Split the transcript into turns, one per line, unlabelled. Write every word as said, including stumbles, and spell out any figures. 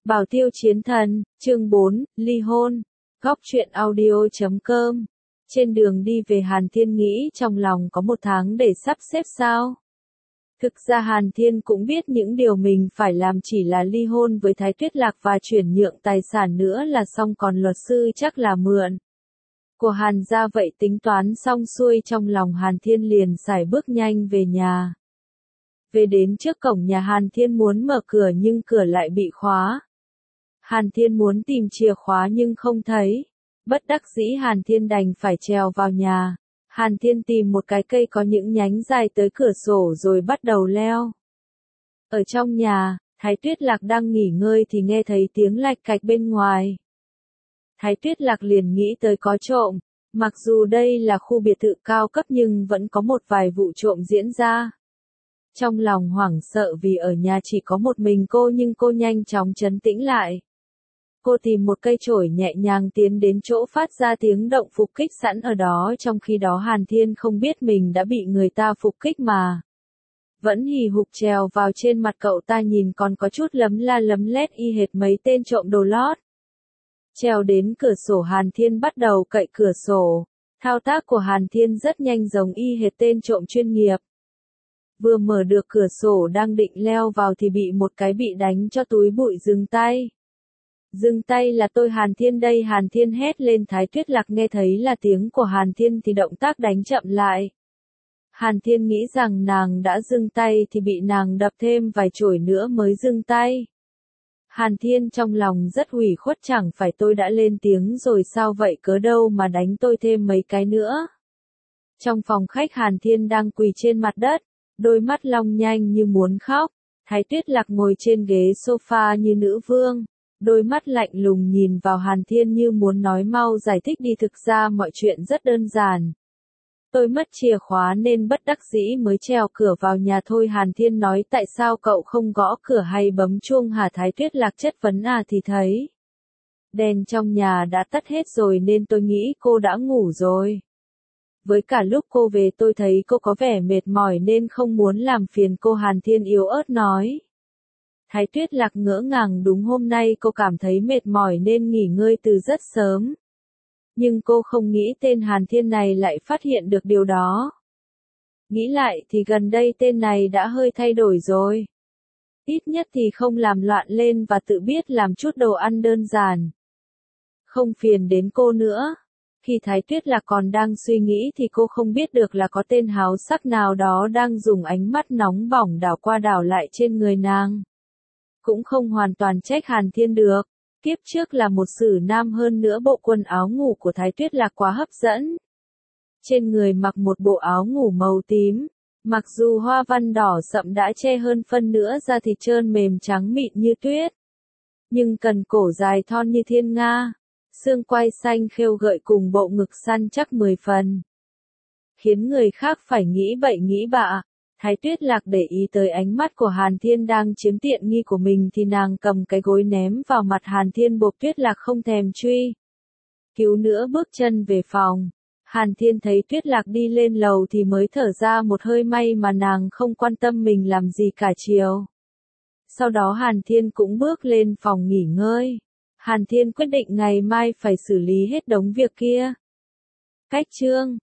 Bảo Tiêu Chiến Thần, chương bốn, ly hôn. Góc truyện audio chấm com. Trên đường đi về Hàn Thiên nghĩ trong lòng có một tháng để sắp xếp sao. Thực ra Hàn Thiên cũng biết những điều mình phải làm chỉ là ly hôn với Thái Tuyết Lạc và chuyển nhượng tài sản nữa là xong, còn luật sư chắc là mượn của Hàn gia, vậy tính toán xong xuôi trong lòng Hàn Thiên liền sải bước nhanh về nhà. Về đến trước cổng nhà Hàn Thiên muốn mở cửa nhưng cửa lại bị khóa. Hàn Thiên muốn tìm chìa khóa nhưng không thấy. Bất đắc dĩ Hàn Thiên đành phải trèo vào nhà. Hàn Thiên tìm một cái cây có những nhánh dài tới cửa sổ rồi bắt đầu leo. Ở trong nhà, Thái Tuyết Lạc đang nghỉ ngơi thì nghe thấy tiếng lạch cạch bên ngoài. Thái Tuyết Lạc liền nghĩ tới có trộm. Mặc dù đây là khu biệt thự cao cấp nhưng vẫn có một vài vụ trộm diễn ra. Trong lòng hoảng sợ vì ở nhà chỉ có một mình cô nhưng cô nhanh chóng trấn tĩnh lại. Cô tìm một cây chổi nhẹ nhàng tiến đến chỗ phát ra tiếng động phục kích sẵn ở đó, trong khi đó Hàn Thiên không biết mình đã bị người ta phục kích mà. Vẫn hì hục trèo vào trên mặt cậu ta, nhìn còn có chút lấm la lấm lét y hệt mấy tên trộm đồ lót. Trèo đến cửa sổ Hàn Thiên bắt đầu cậy cửa sổ. Thao tác của Hàn Thiên rất nhanh giống y hệt tên trộm chuyên nghiệp. Vừa mở được cửa sổ đang định leo vào thì bị một cái bị đánh cho túi bụi dừng tay. Dừng tay là tôi Hàn Thiên đây, Hàn Thiên hét lên. Thái Tuyết Lạc nghe thấy là tiếng của Hàn Thiên thì động tác đánh chậm lại. Hàn Thiên nghĩ rằng nàng đã dừng tay thì bị nàng đập thêm vài chổi nữa mới dừng tay. Hàn Thiên trong lòng rất ủy khuất, chẳng phải tôi đã lên tiếng rồi sao vậy, cớ đâu mà đánh tôi thêm mấy cái nữa. Trong phòng khách Hàn Thiên đang quỳ trên mặt đất, đôi mắt long nhanh như muốn khóc. Thái Tuyết Lạc ngồi trên ghế sofa như nữ vương, đôi mắt lạnh lùng nhìn vào Hàn Thiên như muốn nói mau giải thích đi, thực ra mọi chuyện rất đơn giản. Tôi mất chìa khóa nên bất đắc dĩ mới trèo cửa vào nhà thôi. Hàn Thiên nói. Tại sao cậu không gõ cửa hay bấm chuông hả? Thái Tuyết Lạc chất vấn. À thì thấy đèn trong nhà đã tắt hết rồi nên tôi nghĩ cô đã ngủ rồi. Với cả lúc cô về tôi thấy cô có vẻ mệt mỏi nên không muốn làm phiền cô, Hàn Thiên yếu ớt nói. Thái Tuyết Lạc ngỡ ngàng, đúng, hôm nay cô cảm thấy mệt mỏi nên nghỉ ngơi từ rất sớm. Nhưng cô không nghĩ tên Hàn Thiên này lại phát hiện được điều đó. Nghĩ lại thì gần đây tên này đã hơi thay đổi rồi. Ít nhất thì không làm loạn lên và tự biết làm chút đồ ăn đơn giản. Không phiền đến cô nữa. Khi Thái Tuyết Lạc còn đang suy nghĩ thì cô không biết được là có tên háo sắc nào đó đang dùng ánh mắt nóng bỏng đảo qua đảo lại trên người nàng. Cũng không hoàn toàn trách Hàn Thiên được. Kiếp trước là một sử nam, hơn nữa bộ quần áo ngủ của Thái Tuyết Lạc quá hấp dẫn. Trên người mặc một bộ áo ngủ màu tím, mặc dù hoa văn đỏ sậm đã che hơn phân nữa da thịt trơn mềm trắng mịn như tuyết. Nhưng cần cổ dài thon như thiên nga, xương quai xanh khêu gợi cùng bộ ngực săn chắc mười phần. Khiến người khác phải nghĩ bậy nghĩ bạ. Thái Tuyết Lạc để ý tới ánh mắt của Hàn Thiên đang chiếm tiện nghi của mình thì nàng cầm cái gối ném vào mặt Hàn Thiên, buộc Tuyết Lạc không thèm truy cứu nữa, bước chân về phòng. Hàn Thiên thấy Tuyết Lạc đi lên lầu thì mới thở ra một hơi, may mà nàng không quan tâm mình làm gì cả chiều. Sau đó Hàn Thiên cũng bước lên phòng nghỉ ngơi. Hàn Thiên quyết định ngày mai phải xử lý hết đống việc kia. Cách chương